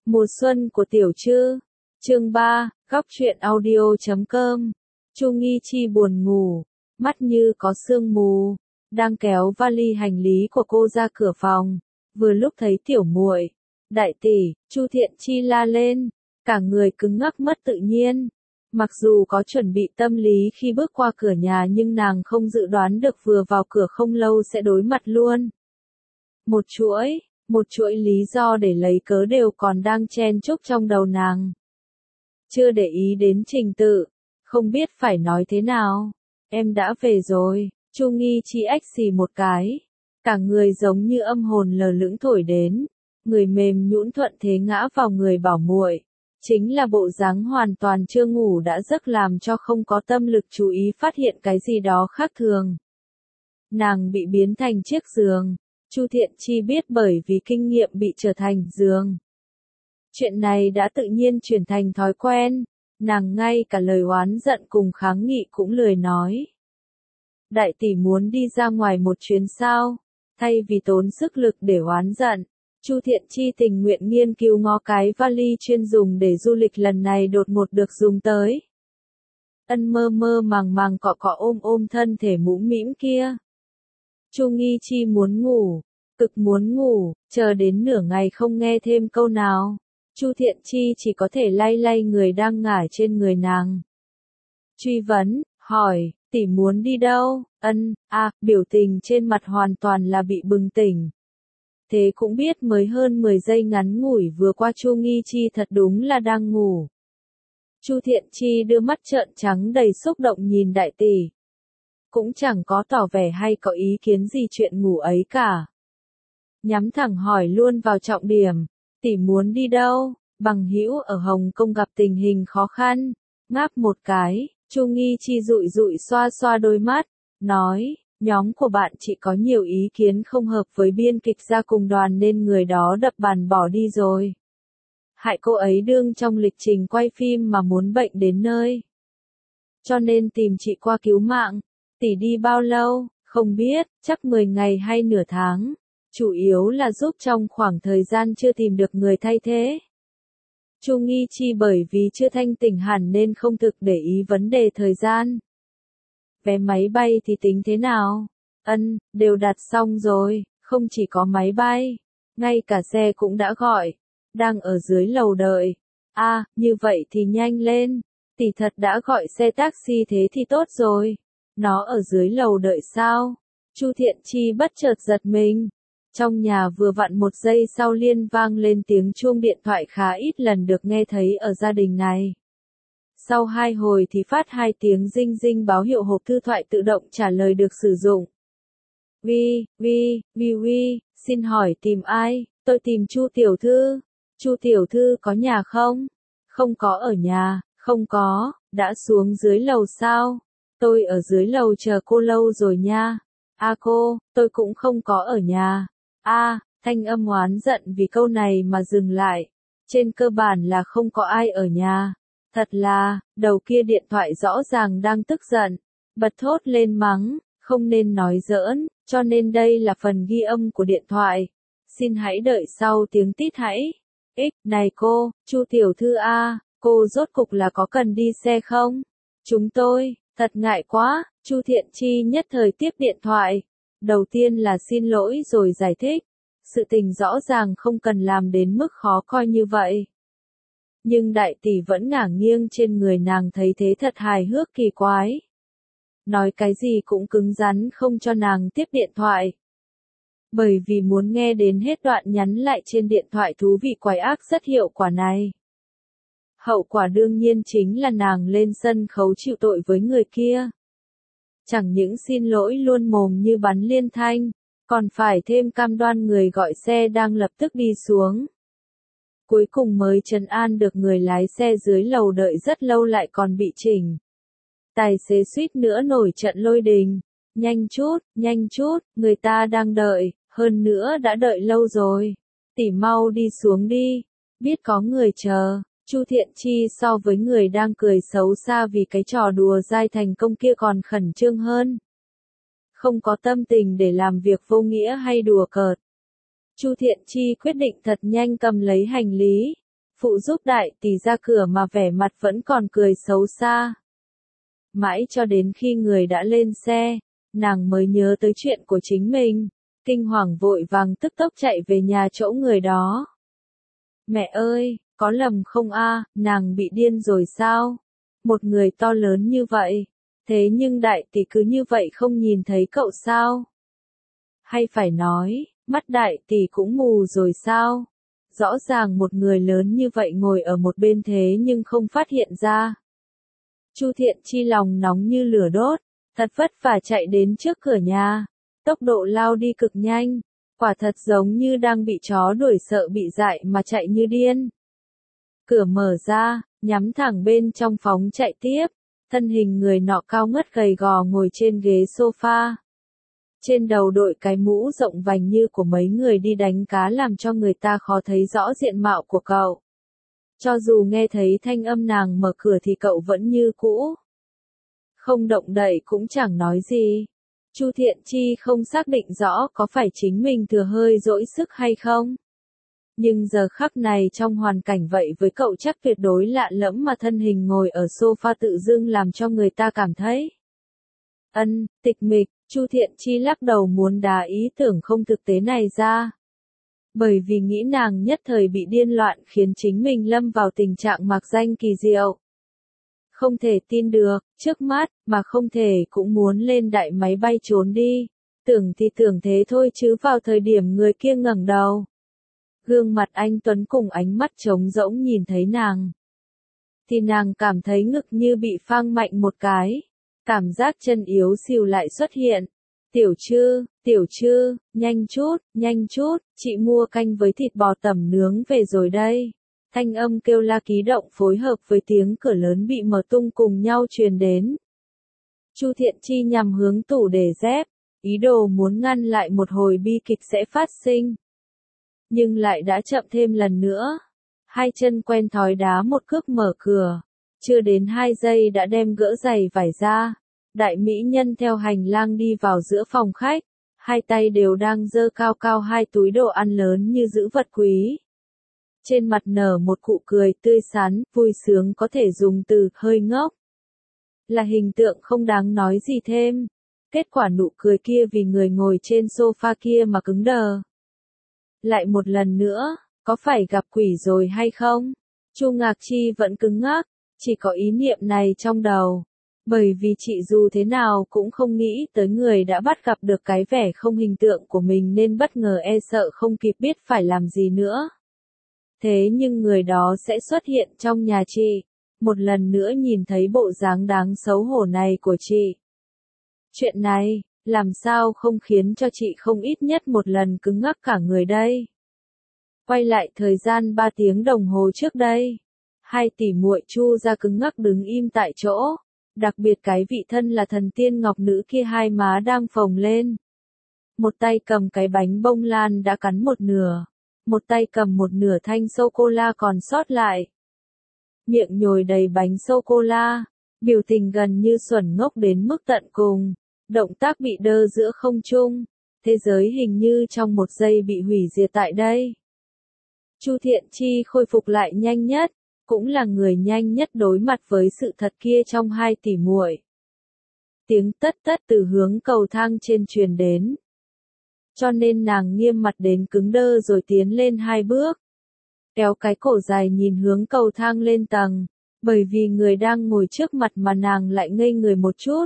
Mùa xuân của Tiểu Trư. Chương 3, góc truyện audio.com. Chu Nghi Chi buồn ngủ, mắt như có sương mù, đang kéo vali hành lý của cô ra cửa phòng, vừa lúc thấy tiểu muội, đại tỷ, Chu Thiện Chi la lên, cả người cứng ngắc mất tự nhiên. Mặc dù có chuẩn bị tâm lý khi bước qua cửa nhà nhưng nàng không dự đoán được vừa vào cửa không lâu sẽ đối mặt luôn. Một chuỗi lý do để lấy cớ đều còn đang chen chúc trong đầu nàng. Chưa để ý đến trình tự, không biết phải nói thế nào. Em đã về rồi, Chu Nghi Chi ách xì một cái. Cả người giống như âm hồn lờ lững thổi đến, người mềm nhũn thuận thế ngã vào người bảo muội. Chính là bộ dáng hoàn toàn chưa ngủ đã giấc làm cho không có tâm lực chú ý phát hiện cái gì đó khác thường. Nàng bị biến thành chiếc giường. Chu Thiện Chi biết bởi vì kinh nghiệm bị trở thành giường. Chuyện này đã tự nhiên chuyển thành thói quen, nàng ngay cả lời oán giận cùng kháng nghị cũng lười nói. Đại tỷ muốn đi ra ngoài một chuyến sao? Thay vì tốn sức lực để oán giận, Chu Thiện Chi tình nguyện nghiên cứu ngó cái vali chuyên dùng để du lịch lần này đột ngột được dùng tới. Ân mơ mơ màng màng cọ cọ ôm ôm thân thể mũm mĩm kia. Chu Nghi Chi muốn ngủ, cực muốn ngủ, chờ đến nửa ngày không nghe thêm câu nào. Chu Thiện Chi chỉ có thể lay lay người đang ngả trên người nàng. Truy vấn, hỏi, tỷ muốn đi đâu? Biểu tình trên mặt hoàn toàn là bị bừng tỉnh. Thế cũng biết mới hơn 10 giây ngắn ngủi vừa qua Chu Nghi Chi thật đúng là đang ngủ. Chu Thiện Chi đưa mắt trợn trắng đầy xúc động nhìn đại tỷ. Cũng chẳng có tỏ vẻ hay có ý kiến gì chuyện ngủ ấy cả. Nhắm thẳng hỏi luôn vào trọng điểm, tỷ muốn đi đâu? Bằng hữu ở Hồng Kông gặp tình hình khó khăn, ngáp một cái, Chu Nghi Chi dụi dụi xoa xoa đôi mắt, nói, nhóm của bạn chị có nhiều ý kiến không hợp với biên kịch ra cùng đoàn nên người đó đập bàn bỏ đi rồi. Hại cô ấy đương trong lịch trình quay phim mà muốn bệnh đến nơi. Cho nên tìm chị qua cứu mạng. Tỷ đi bao lâu? Không biết, chắc 10 ngày hay nửa tháng. Chủ yếu là giúp trong khoảng thời gian chưa tìm được người thay thế. Chu Nghi Chi bởi vì chưa thanh tỉnh hẳn nên không thực để ý vấn đề thời gian. Vé máy bay thì tính thế nào? Đều đặt xong rồi, không chỉ có máy bay, ngay cả xe cũng đã gọi, đang ở dưới lầu đợi. Như vậy thì nhanh lên, tỷ thật đã gọi xe taxi thế thì tốt rồi. Nó ở dưới lầu đợi sao? Chu Thiện Chi bất chợt giật mình. Trong nhà vừa vặn một giây sau liên vang lên tiếng chuông điện thoại khá ít lần được nghe thấy ở gia đình này. Sau 2 hồi thì phát 2 tiếng rinh rinh báo hiệu hộp thư thoại tự động trả lời được sử dụng. Xin hỏi tìm ai? Tôi tìm Chu tiểu thư. Chu tiểu thư có nhà không? Không có ở nhà, không có, đã xuống dưới lầu sao? Tôi ở dưới lầu chờ cô lâu rồi nha. Cô, tôi cũng không có ở nhà. Thanh âm oán giận vì câu này mà dừng lại. Trên cơ bản là không có ai ở nhà. Thật là, đầu kia điện thoại rõ ràng đang tức giận. Bật thốt lên mắng, không nên nói giỡn, cho nên đây là phần ghi âm của điện thoại. Xin hãy đợi sau tiếng tít hãy. Này cô, Chu tiểu thư cô rốt cục là có cần đi xe không? Chúng tôi, thật ngại quá, Chu Thiện Chi nhất thời tiếp điện thoại. Đầu tiên là xin lỗi rồi giải thích. Sự tình rõ ràng không cần làm đến mức khó coi như vậy. Nhưng đại tỷ vẫn ngả nghiêng trên người nàng thấy thế thật hài hước kỳ quái. Nói cái gì cũng cứng rắn không cho nàng tiếp điện thoại. Bởi vì muốn nghe đến hết đoạn nhắn lại trên điện thoại thú vị quái ác rất hiệu quả này. Hậu quả đương nhiên chính là nàng lên sân khấu chịu tội với người kia. Chẳng những xin lỗi luôn mồm như bắn liên thanh, còn phải thêm cam đoan người gọi xe đang lập tức đi xuống. Cuối cùng mới trấn an được người lái xe dưới lầu đợi rất lâu lại còn bị chỉnh. Tài xế suýt nữa nổi trận lôi đình. Nhanh chút, người ta đang đợi, hơn nữa đã đợi lâu rồi. Tỷ mau đi xuống đi, biết có người chờ. Chu Thiện Chi so với người đang cười xấu xa vì cái trò đùa dai thành công kia còn khẩn trương hơn. Không có tâm tình để làm việc vô nghĩa hay đùa cợt. Chu Thiện Chi quyết định thật nhanh cầm lấy hành lý, phụ giúp đại tỷ ra cửa mà vẻ mặt vẫn còn cười xấu xa. Mãi cho đến khi người đã lên xe, nàng mới nhớ tới chuyện của chính mình, kinh hoàng vội vàng tức tốc chạy về nhà chỗ người đó. Mẹ ơi, có lầm không a? Nàng bị điên rồi sao? Một người to lớn như vậy, thế nhưng đại tỷ cứ như vậy không nhìn thấy cậu sao? Hay phải nói, mắt đại tỷ cũng mù rồi sao? Rõ ràng một người lớn như vậy ngồi ở một bên thế nhưng không phát hiện ra. Chu Thiện Chi lòng nóng như lửa đốt, thật vất vả chạy đến trước cửa nhà, tốc độ lao đi cực nhanh, quả thật giống như đang bị chó đuổi sợ bị dại mà chạy như điên. Cửa mở ra, nhắm thẳng bên trong phóng chạy tiếp, thân hình người nọ cao ngất gầy gò ngồi trên ghế sofa. Trên đầu đội cái mũ rộng vành như của mấy người đi đánh cá làm cho người ta khó thấy rõ diện mạo của cậu. Cho dù nghe thấy thanh âm nàng mở cửa thì cậu vẫn như cũ. Không động đậy cũng chẳng nói gì. Chu Thiện Chi không xác định rõ có phải chính mình thừa hơi dỗi sức hay không. Nhưng giờ khắc này trong hoàn cảnh vậy với cậu chắc tuyệt đối lạ lẫm mà thân hình ngồi ở sofa tự dưng làm cho người ta cảm thấy tịch mịch. Chu Thiện Chi lắc đầu muốn đá ý tưởng không thực tế này ra. Bởi vì nghĩ nàng nhất thời bị điên loạn khiến chính mình lâm vào tình trạng mạc danh kỳ diệu. Không thể tin được, trước mắt, mà không thể cũng muốn lên đại máy bay trốn đi. Tưởng thì tưởng thế thôi chứ vào thời điểm người kia ngẩng đầu. Gương mặt anh Tuấn cùng ánh mắt trống rỗng nhìn thấy nàng. Thì nàng cảm thấy ngực như bị phang mạnh một cái. Cảm giác chân yếu xìu lại xuất hiện. Tiểu Trư, nhanh chút, chị mua canh với thịt bò tẩm nướng về rồi đây. Thanh âm kêu la ký động phối hợp với tiếng cửa lớn bị mở tung cùng nhau truyền đến. Chu Thiện Chi nhằm hướng tủ để dép, ý đồ muốn ngăn lại một hồi bi kịch sẽ phát sinh. Nhưng lại đã chậm thêm lần nữa. Hai chân quen thói đá một cước mở cửa. Chưa đến 2 giây đã đem gỡ giày vải ra. Đại mỹ nhân theo hành lang đi vào giữa phòng khách. Hai tay đều đang giơ cao cao 2 túi đồ ăn lớn như giữ vật quý. Trên mặt nở một nụ cười tươi xắn, vui sướng có thể dùng từ hơi ngốc. Là hình tượng không đáng nói gì thêm. Kết quả nụ cười kia vì người ngồi trên sofa kia mà cứng đờ. Lại một lần nữa, có phải gặp quỷ rồi hay không? Chu Ngạc Chi vẫn cứng ngắc, chỉ có ý niệm này trong đầu. Bởi vì chị dù thế nào cũng không nghĩ tới người đã bắt gặp được cái vẻ không hình tượng của mình nên bất ngờ e sợ không kịp biết phải làm gì nữa. Thế nhưng người đó sẽ xuất hiện trong nhà chị, một lần nữa nhìn thấy bộ dáng đáng xấu hổ này của chị. Chuyện này, làm sao không khiến cho chị không ít nhất một lần cứng ngắc cả người đây. Quay lại thời gian 3 tiếng đồng hồ trước đây. 2 tỷ muội Chu ra cứng ngắc đứng im tại chỗ. Đặc biệt cái vị thân là thần tiên ngọc nữ kia hai má đang phồng lên. Một tay cầm cái bánh bông lan đã cắn một nửa. Một tay cầm một nửa thanh sô-cô-la còn sót lại. Miệng nhồi đầy bánh sô-cô-la. Biểu tình gần như xuẩn ngốc đến mức tận cùng. Động tác bị đơ giữa không trung. Thế giới hình như trong một giây bị hủy diệt tại đây. Chu Thiện Chi khôi phục lại nhanh nhất, cũng là người nhanh nhất đối mặt với sự thật kia trong 2 tỷ muội. Tiếng tất tất từ hướng cầu thang trên truyền đến. Cho nên nàng nghiêm mặt đến cứng đơ rồi tiến lên 2 bước. Kéo cái cổ dài nhìn hướng cầu thang lên tầng, bởi vì người đang ngồi trước mặt mà nàng lại ngây người một chút.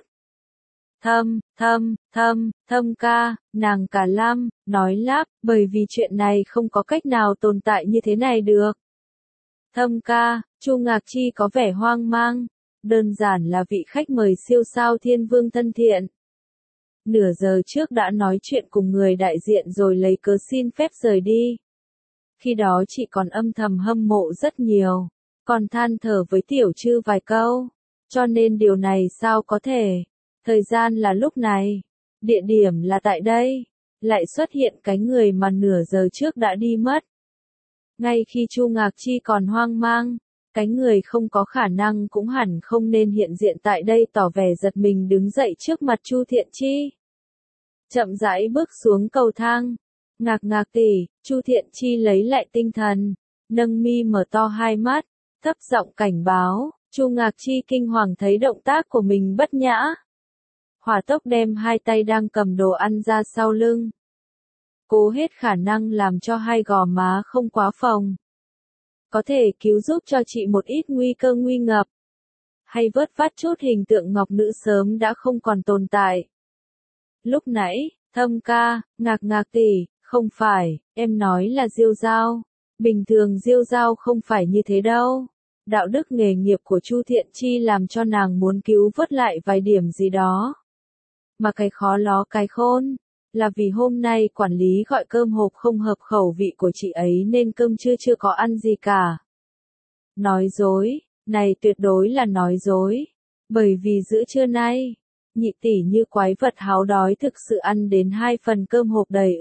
Thâm ca, nàng cả lam, nói lắp, bởi vì chuyện này không có cách nào tồn tại như thế này được. Thâm ca, Chu Ngạc Chi có vẻ hoang mang, đơn giản là vị khách mời siêu sao thiên vương thân thiện. Nửa giờ trước đã nói chuyện cùng người đại diện rồi lấy cớ xin phép rời đi. Khi đó chị còn âm thầm hâm mộ rất nhiều, còn than thở với Tiểu Trư vài câu, cho nên điều này sao có thể. Thời gian là lúc này, địa điểm là tại đây, lại xuất hiện cái người mà nửa giờ trước đã đi mất. Ngay khi Chu Ngạc Chi còn hoang mang, cái người không có khả năng cũng hẳn không nên hiện diện tại đây tỏ vẻ giật mình đứng dậy trước mặt Chu Thiện Chi. Chậm rãi bước xuống cầu thang, Ngạc tỷ, Chu Thiện Chi lấy lại tinh thần, nâng mi mở to hai mắt, thấp giọng cảnh báo. Chu Ngạc Chi kinh hoàng thấy động tác của mình bất nhã. Hỏa tốc đem hai tay đang cầm đồ ăn ra sau lưng. Cố hết khả năng làm cho hai gò má không quá phồng. Có thể cứu giúp cho chị một ít nguy cơ nguy ngập. Hay vớt vát chút hình tượng ngọc nữ sớm đã không còn tồn tại. Lúc nãy, Thâm ca, Ngạc tỷ, không phải, em nói là Diêu Giao. Bình thường Diêu Giao không phải như thế đâu. Đạo đức nghề nghiệp của Chu Thiện Chi làm cho nàng muốn cứu vớt lại vài điểm gì đó. Mà cái khó ló cái khôn, là vì hôm nay quản lý gọi cơm hộp không hợp khẩu vị của chị ấy nên cơm trưa chưa có ăn gì cả. Nói dối, này tuyệt đối là nói dối. Bởi vì giữa trưa nay, nhị tỷ như quái vật háo đói thực sự ăn đến 2 phần cơm hộp đầy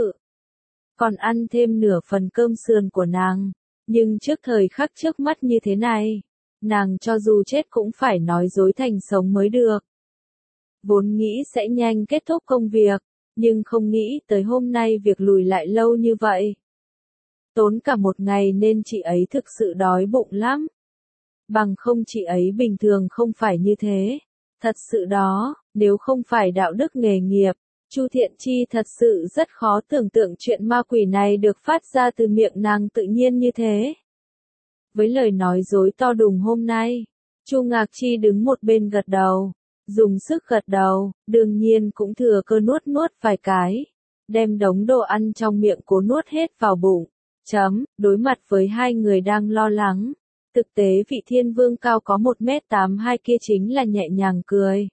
còn ăn thêm nửa phần cơm sườn của nàng. Nhưng trước thời khắc trước mắt như thế này, nàng cho dù chết cũng phải nói dối thành sống mới được. Vốn nghĩ sẽ nhanh kết thúc công việc, nhưng không nghĩ tới hôm nay việc lùi lại lâu như vậy. Tốn cả một ngày nên chị ấy thực sự đói bụng lắm. Bằng không chị ấy bình thường không phải như thế. Thật sự đó, nếu không phải đạo đức nghề nghiệp, Chu Thiện Chi thật sự rất khó tưởng tượng chuyện ma quỷ này được phát ra từ miệng nàng tự nhiên như thế. Với lời nói dối to đùng hôm nay, Chu Ngạc Chi đứng một bên gật đầu, dùng sức gật đầu, đương nhiên cũng thừa cơ nuốt vài cái, đem đống đồ ăn trong miệng cố nuốt hết vào bụng. Đối mặt với hai người đang lo lắng, thực tế vị thiên vương cao có 1m82 kia chính là nhẹ nhàng cười.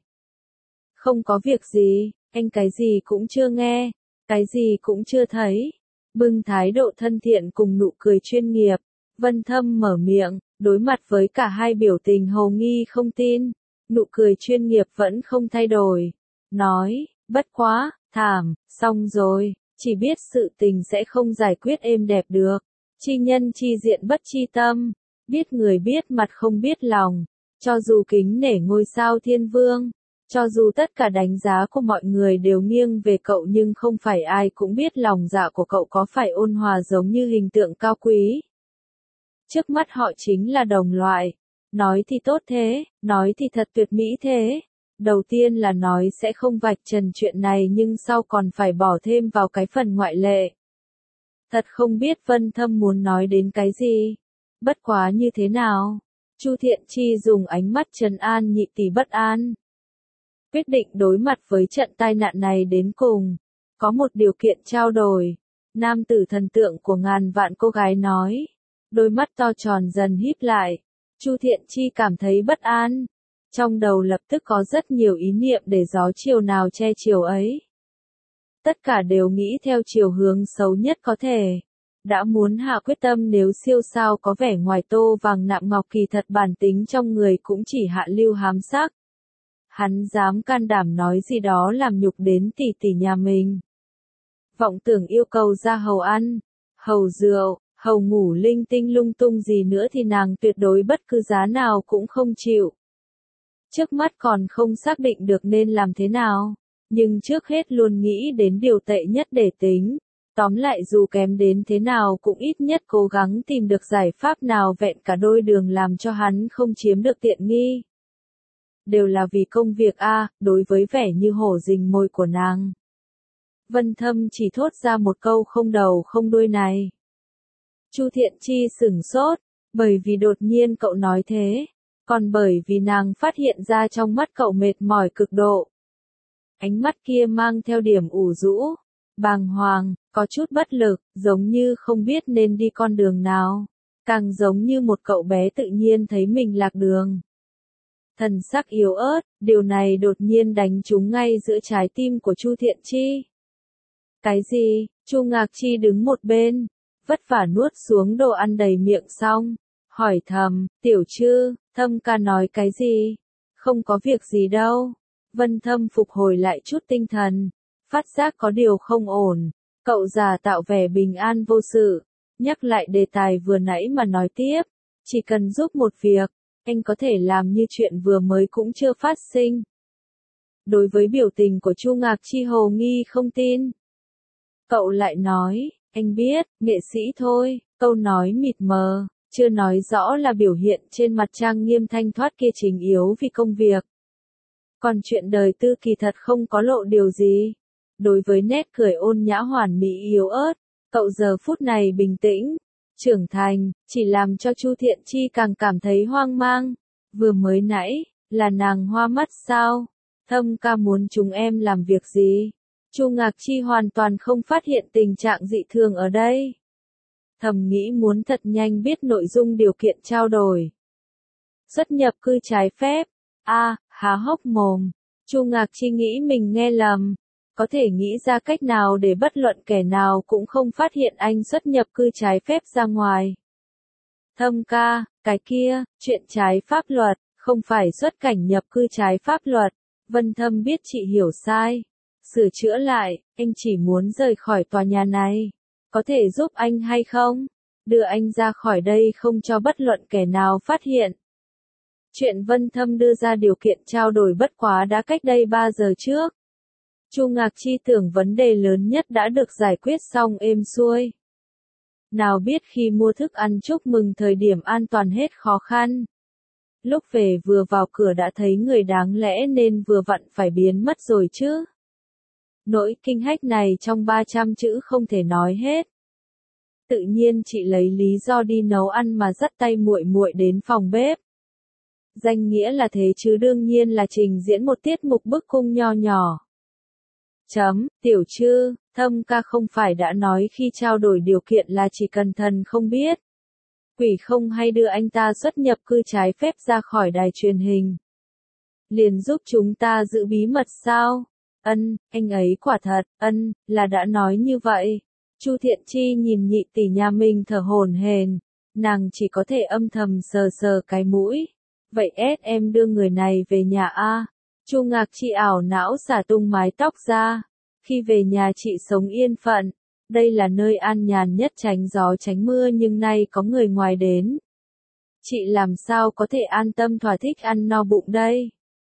Không có việc gì, anh cái gì cũng chưa nghe, cái gì cũng chưa thấy. Bưng thái độ thân thiện cùng nụ cười chuyên nghiệp, Vân Thâm mở miệng, đối mặt với cả hai biểu tình hồ nghi không tin, nụ cười chuyên nghiệp vẫn không thay đổi. Nói, bất quá, thảm, xong rồi, chỉ biết sự tình sẽ không giải quyết êm đẹp được. Chi nhân chi diện bất chi tâm, biết người biết mặt không biết lòng, cho dù kính nể ngôi sao thiên vương. Cho dù tất cả đánh giá của mọi người đều nghiêng về cậu nhưng không phải ai cũng biết lòng dạ của cậu có phải ôn hòa giống như hình tượng cao quý. Trước mắt họ chính là đồng loại. Nói thì tốt thế, nói thì thật tuyệt mỹ thế. Đầu tiên là nói sẽ không vạch trần chuyện này nhưng sau còn phải bỏ thêm vào cái phần ngoại lệ. Thật không biết Vân Thâm muốn nói đến cái gì. Bất quá như thế nào? Chu Thiện Chi dùng ánh mắt trấn an nhị tỷ bất an. Quyết định đối mặt với trận tai nạn này đến cùng. Có một điều kiện trao đổi. Nam tử thần tượng của ngàn vạn cô gái nói. Đôi mắt to tròn dần híp lại. Chu Thiện Chi cảm thấy bất an. Trong đầu lập tức có rất nhiều ý niệm để gió chiều nào che chiều ấy. Tất cả đều nghĩ theo chiều hướng xấu nhất có thể. Đã muốn hạ quyết tâm nếu siêu sao có vẻ ngoài tô vàng nạm ngọc kỳ thật bản tính trong người cũng chỉ hạ lưu hám sắc. Hắn dám can đảm nói gì đó làm nhục đến tỷ tỷ nhà mình. Vọng tưởng yêu cầu ra hầu ăn, hầu rượu, hầu ngủ linh tinh lung tung gì nữa thì nàng tuyệt đối bất cứ giá nào cũng không chịu. Trước mắt còn không xác định được nên làm thế nào, nhưng trước hết luôn nghĩ đến điều tệ nhất để tính. Tóm lại dù kém đến thế nào cũng ít nhất cố gắng tìm được giải pháp nào vẹn cả đôi đường làm cho hắn không chiếm được tiện nghi. Đều là vì công việc đối với vẻ như hổ rình mồi của nàng. Vân Thâm chỉ thốt ra một câu không đầu không đuôi này. Chu Thiện Chi sửng sốt, bởi vì đột nhiên cậu nói thế, còn bởi vì nàng phát hiện ra trong mắt cậu mệt mỏi cực độ. Ánh mắt kia mang theo điểm ủ rũ, bàng hoàng, có chút bất lực, giống như không biết nên đi con đường nào, càng giống như một cậu bé tự nhiên thấy mình lạc đường. Thần sắc yếu ớt, điều này đột nhiên đánh trúng ngay giữa trái tim của Chu Thiện Chi. Cái gì? Chu Ngạc Chi đứng một bên, vất vả nuốt xuống đồ ăn đầy miệng xong, hỏi thầm, Tiểu Trư, Thâm ca nói cái gì? Không có việc gì đâu. Vân Thâm phục hồi lại chút tinh thần, phát giác có điều không ổn, cậu già tạo vẻ bình an vô sự, nhắc lại đề tài vừa nãy mà nói tiếp, chỉ cần giúp một việc, anh có thể làm như chuyện vừa mới cũng chưa phát sinh. Đối với biểu tình của Chu Ngạc Chi hồ nghi không tin. Cậu lại nói, anh biết, nghệ sĩ thôi, Câu nói mịt mờ, chưa nói rõ là biểu hiện trên mặt trang nghiêm thanh thoát kia chính yếu vì công việc. Còn chuyện đời tư kỳ thật không có lộ điều gì. Đối với nét cười ôn nhã hoàn mỹ yếu ớt, cậu giờ phút này bình tĩnh, trưởng thành, chỉ làm cho Chu Thiện Chi càng cảm thấy hoang mang. Vừa mới nãy, là nàng hoa mắt sao? Thâm ca muốn chúng em làm việc gì? Chu Ngạc Chi hoàn toàn không phát hiện tình trạng dị thường ở đây. Thầm nghĩ muốn thật nhanh biết nội dung điều kiện trao đổi. Xuất nhập cư trái phép. Há hốc mồm. Chu Ngạc Chi nghĩ mình nghe lầm. Có thể nghĩ ra cách nào để bất luận kẻ nào cũng không phát hiện anh xuất nhập cư trái phép ra ngoài. Thâm ca, cái kia, chuyện trái pháp luật, không phải xuất cảnh nhập cư trái pháp luật. Vân Thâm biết chị hiểu sai. Sửa chữa lại, anh chỉ muốn rời khỏi tòa nhà này. Có thể giúp anh hay không? Đưa anh ra khỏi đây không cho bất luận kẻ nào phát hiện. Chuyện Vân Thâm đưa ra điều kiện trao đổi bất quá đã cách đây 3 giờ trước. Chu Ngạc Chi tưởng vấn đề lớn nhất đã được giải quyết xong êm xuôi. Nào biết khi mua thức ăn chúc mừng thời điểm an toàn hết khó khăn. Lúc về vừa vào cửa đã thấy người đáng lẽ nên vừa vặn phải biến mất rồi chứ. Nỗi kinh hách này trong 300 chữ không thể nói hết. Tự nhiên chị lấy lý do đi nấu ăn mà dắt tay muội muội đến phòng bếp. Danh nghĩa là thế chứ đương nhiên là trình diễn một tiết mục bức cung nho nhỏ. Tiểu Trư, Thâm ca không phải đã nói khi trao đổi điều kiện là chỉ cần thần không biết. Quỷ không hay đưa anh ta xuất nhập cư trái phép ra khỏi đài truyền hình. Liền giúp chúng ta giữ bí mật sao? Anh ấy quả thật, là đã nói như vậy. Chu Thiện Chi nhìn nhị tỷ nhà mình thở hổn hển, nàng chỉ có thể âm thầm sờ sờ cái mũi. Vậy em đưa người này về nhà a. Chu Ngạc Chi ảo não xả tung mái tóc ra. Khi về nhà chị sống yên phận, đây là nơi an nhàn nhất tránh gió tránh mưa nhưng nay có người ngoài đến. Chị làm sao có thể an tâm thỏa thích ăn no bụng đây?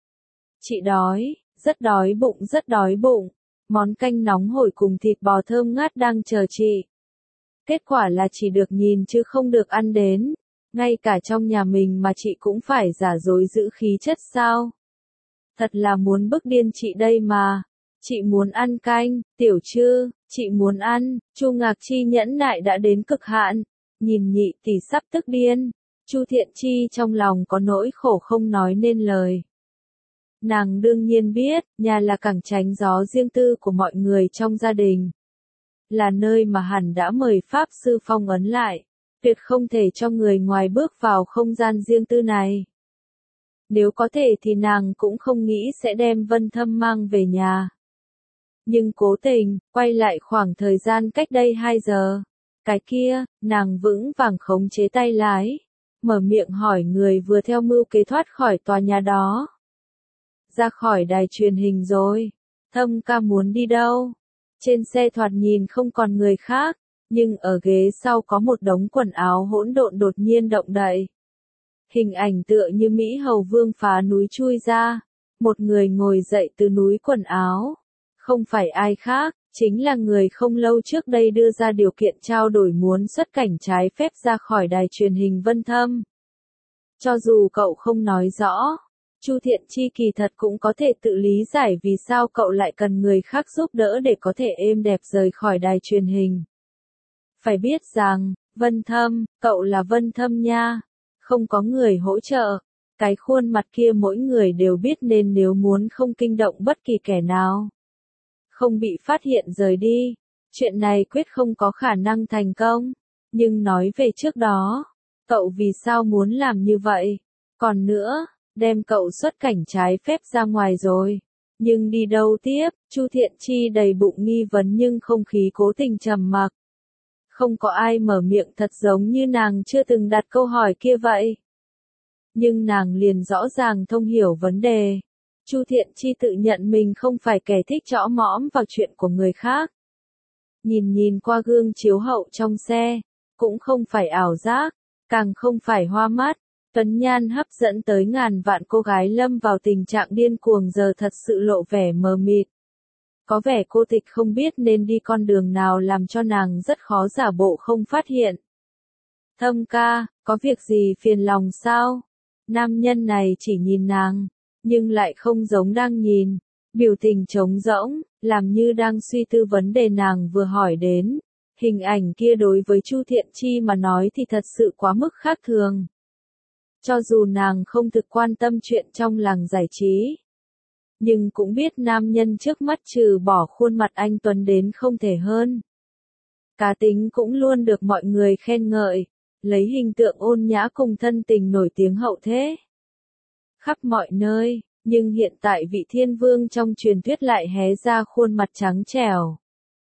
Chị đói, rất đói bụng. Món canh nóng hổi cùng thịt bò thơm ngát đang chờ chị. Kết quả là chỉ được nhìn chứ không được ăn đến. Ngay cả trong nhà mình mà chị cũng phải giả dối giữ khí chất sao? Thật là muốn bức điên chị đây mà. Chị muốn ăn canh, Tiểu Trư, chị muốn ăn. Chu Ngạc Chi nhẫn nại đã đến cực hạn. Nhìn nhị tỷ sắp tức điên. Chu Thiện Chi trong lòng có nỗi khổ không nói nên lời. Nàng đương nhiên biết, nhà là cảng tránh gió riêng tư của mọi người trong gia đình. Là nơi mà hẳn đã mời Pháp Sư phong ấn lại. Tuyệt không thể cho người ngoài bước vào không gian riêng tư này. Nếu có thể thì nàng cũng không nghĩ sẽ đem Vân Thâm mang về nhà. Nhưng cố tình, quay lại khoảng thời gian cách đây 2 giờ. Cái kia, nàng vững vàng khống chế tay lái. Mở miệng hỏi người vừa theo mưu kế thoát khỏi tòa nhà đó. Ra khỏi đài truyền hình rồi. Thâm ca muốn đi đâu? Trên xe thoạt nhìn không còn người khác. Nhưng ở ghế sau có một đống quần áo hỗn độn đột nhiên động đậy. Hình ảnh tựa như Mỹ Hầu Vương phá núi chui ra. Một người ngồi dậy từ núi quần áo. Không phải ai khác, chính là người không lâu trước đây đưa ra điều kiện trao đổi muốn xuất cảnh trái phép ra khỏi đài truyền hình Vân Thâm. Cho dù cậu không nói rõ, Chu Thiện Chi kỳ thật cũng có thể tự lý giải vì sao cậu lại cần người khác giúp đỡ để có thể êm đẹp rời khỏi đài truyền hình. Phải biết rằng, Vân Thâm, cậu là Vân Thâm nha. Không có người hỗ trợ. Cái khuôn mặt kia mỗi người đều biết nên nếu muốn không kinh động bất kỳ kẻ nào. Không bị phát hiện rời đi. Chuyện này quyết không có khả năng thành công. Nhưng nói về trước đó, cậu vì sao muốn làm như vậy? Còn nữa, đem cậu xuất cảnh trái phép ra ngoài rồi. Nhưng đi đâu tiếp? Chu Thiện Chi đầy bụng nghi vấn nhưng không khí cố tình trầm mặc. Không có ai mở miệng thật giống như nàng chưa từng đặt câu hỏi kia vậy. Nhưng nàng liền rõ ràng thông hiểu vấn đề. Chu Thiện Chi tự nhận mình không phải kẻ thích chõ mõm vào chuyện của người khác. Nhìn qua gương chiếu hậu trong xe, cũng không phải ảo giác, càng không phải hoa mắt. Tuấn nhan hấp dẫn tới ngàn vạn cô gái lâm vào tình trạng điên cuồng giờ thật sự lộ vẻ mờ mịt. Có vẻ cô tịch không biết nên đi con đường nào làm cho nàng rất khó giả bộ không phát hiện. Thâm ca, có việc gì phiền lòng sao? Nam nhân này chỉ nhìn nàng, nhưng lại không giống đang nhìn, biểu tình trống rỗng, làm như đang suy tư vấn đề nàng vừa hỏi đến. Hình ảnh kia đối với Chu Thiện Chi mà nói thì thật sự quá mức khác thường. Cho dù nàng không thực quan tâm chuyện trong làng giải trí, nhưng cũng biết nam nhân trước mắt trừ bỏ khuôn mặt anh tuấn đến không thể hơn. Cá tính cũng luôn được mọi người khen ngợi, lấy hình tượng ôn nhã cùng thân tình nổi tiếng hậu thế. Khắp mọi nơi, nhưng hiện tại vị thiên vương trong truyền thuyết lại hé ra khuôn mặt trắng trẻo.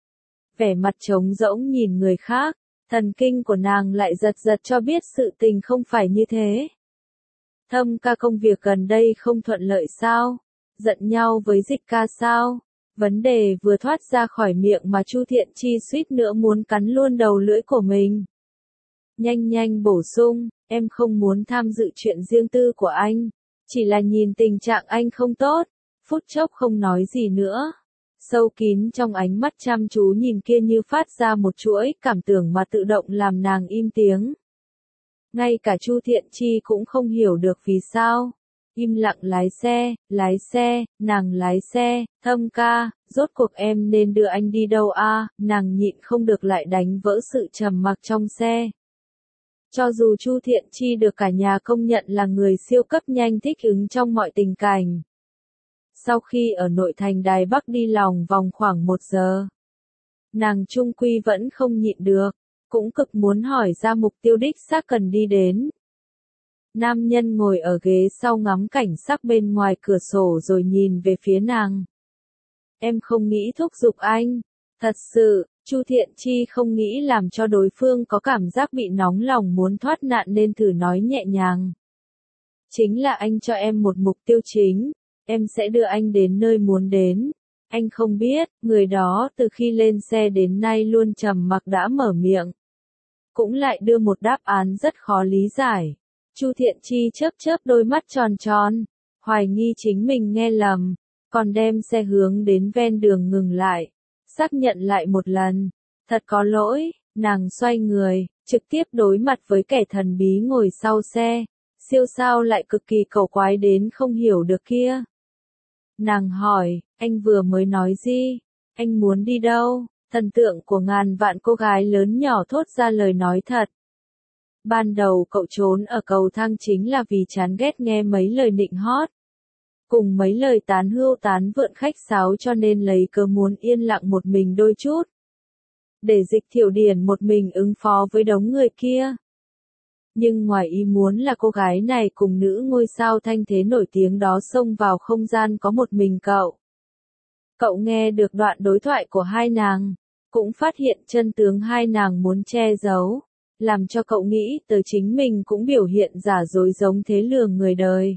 Vẻ mặt trống rỗng nhìn người khác, thần kinh của nàng lại giật giật cho biết sự tình không phải như thế. Thâm ca công việc gần đây không thuận lợi sao? Giận nhau với Dịch ca sao? Vấn đề vừa thoát ra khỏi miệng mà Chu Thiện Chi suýt nữa muốn cắn luôn đầu lưỡi của mình. Nhanh nhanh bổ sung, em không muốn tham dự chuyện riêng tư của anh, chỉ là nhìn tình trạng anh không tốt. Phút chốc không nói gì nữa. Sâu kín trong ánh mắt chăm chú nhìn kia như phát ra một chuỗi cảm tưởng mà tự động làm nàng im tiếng. Ngay cả Chu Thiện Chi cũng không hiểu được vì sao. Im lặng lái xe, nàng lái xe, Thâm ca, rốt cuộc em nên đưa anh đi đâu a? Nàng nhịn không được lại đánh vỡ sự trầm mặc trong xe. Cho dù Chu Thiện Chi được cả nhà công nhận là người siêu cấp nhanh thích ứng trong mọi tình cảnh. Sau khi ở nội thành Đài Bắc đi lòng vòng khoảng 1 giờ, nàng chung quy vẫn không nhịn được, cũng cực muốn hỏi ra mục tiêu đích xác cần đi đến. Nam nhân ngồi ở ghế sau ngắm cảnh sắc bên ngoài cửa sổ rồi nhìn về phía nàng. Em không nghĩ thúc giục anh. Thật sự, Chu Thiện Chi không nghĩ làm cho đối phương có cảm giác bị nóng lòng muốn thoát nạn nên thử nói nhẹ nhàng. Chính là anh cho em một mục tiêu chính, em sẽ đưa anh đến nơi muốn đến. Anh không biết, người đó từ khi lên xe đến nay luôn trầm mặc đã mở miệng. Cũng lại đưa một đáp án rất khó lý giải. Chu Thiện Chi chớp chớp đôi mắt tròn tròn, hoài nghi chính mình nghe lầm, còn đem xe hướng đến ven đường ngừng lại, xác nhận lại một lần. Thật có lỗi, nàng xoay người, trực tiếp đối mặt với kẻ thần bí ngồi sau xe, siêu sao lại cực kỳ cầu quái đến không hiểu được kia. Nàng hỏi, anh vừa mới nói gì? Anh muốn đi đâu? Thần tượng của ngàn vạn cô gái lớn nhỏ thốt ra lời nói thật. Ban đầu cậu trốn ở cầu thang chính là vì chán ghét nghe mấy lời nịnh hót. Cùng mấy lời tán hưu tán vượn khách sáo cho nên lấy cớ muốn yên lặng một mình đôi chút. Để Dịch Thiểu Điển một mình ứng phó với đống người kia. Nhưng ngoài ý muốn là cô gái này cùng nữ ngôi sao thanh thế nổi tiếng đó xông vào không gian có một mình cậu. Cậu nghe được đoạn đối thoại của hai nàng, cũng phát hiện chân tướng hai nàng muốn che giấu, làm cho cậu nghĩ tới chính mình cũng biểu hiện giả dối giống thế lừa người đời.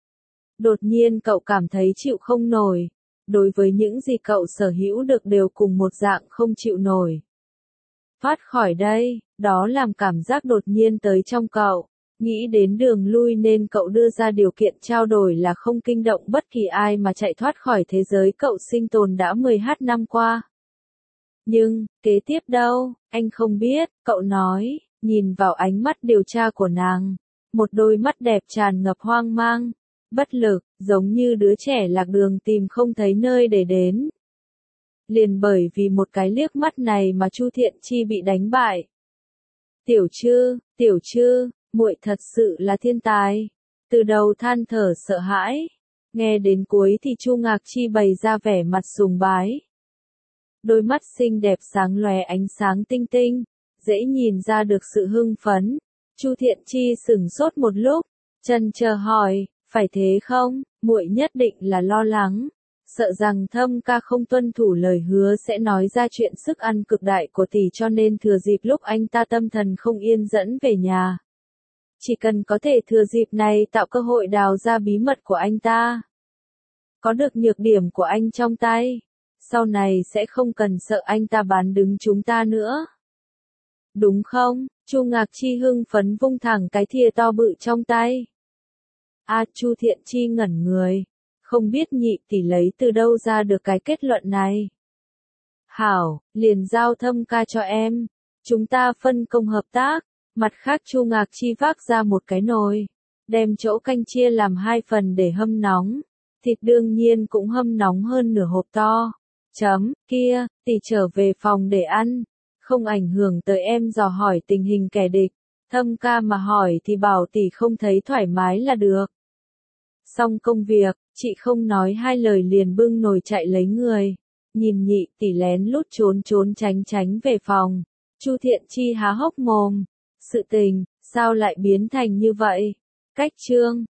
Đột nhiên cậu cảm thấy chịu không nổi, đối với những gì cậu sở hữu được đều cùng một dạng không chịu nổi. Thoát khỏi đây, đó làm cảm giác đột nhiên tới trong cậu, nghĩ đến đường lui nên cậu đưa ra điều kiện trao đổi là không kinh động bất kỳ ai mà chạy thoát khỏi thế giới cậu sinh tồn đã 10h năm qua. Nhưng, kế tiếp đâu, anh không biết, cậu nói, nhìn vào ánh mắt điều tra của nàng, một đôi mắt đẹp tràn ngập hoang mang, bất lực, giống như đứa trẻ lạc đường tìm không thấy nơi để đến. Liền bởi vì một cái liếc mắt này mà Chu Thiện Chi bị đánh bại. Tiểu Trư, muội thật sự là thiên tài. Từ đầu than thở sợ hãi, nghe đến cuối thì Chu Ngạc Chi bày ra vẻ mặt sùng bái. Đôi mắt xinh đẹp sáng lóe ánh sáng tinh tinh, dễ nhìn ra được sự hưng phấn. Chu Thiện Chi sững sốt một lúc, chần chờ hỏi, phải thế không? Muội nhất định là lo lắng, sợ rằng Thâm ca không tuân thủ lời hứa sẽ nói ra chuyện sức ăn cực đại của tỷ cho nên thừa dịp lúc anh ta tâm thần không yên dẫn về nhà. Chỉ cần có thể thừa dịp này tạo cơ hội đào ra bí mật của anh ta. Có được nhược điểm của anh trong tay, sau này sẽ không cần sợ anh ta bán đứng chúng ta nữa. Đúng không? Chu Ngạc Chi hưng phấn vung thẳng cái thìa to bự trong tay. Chu Thiện Chi ngẩn người, không biết nhị tỷ lấy từ đâu ra được cái kết luận này. Hảo, liền giao Thâm ca cho em, chúng ta phân công hợp tác, Mặt khác Chu Ngạc Chi vác ra một cái nồi, đem chỗ canh chia làm 2 phần để hâm nóng. Thịt đương nhiên cũng hâm nóng hơn nửa hộp to. Kia, tỷ trở về phòng để ăn, không ảnh hưởng tới em dò hỏi tình hình kẻ địch. Thâm ca mà hỏi thì bảo tỷ không thấy thoải mái là được. Xong công việc, chị không nói 2 lời liền bưng nồi chạy lấy người. Nhìn Nhị tỷ lén lút trốn tránh về phòng. Chu Thiện Chi há hốc mồm. Sự tình, sao lại biến thành như vậy? Cách chương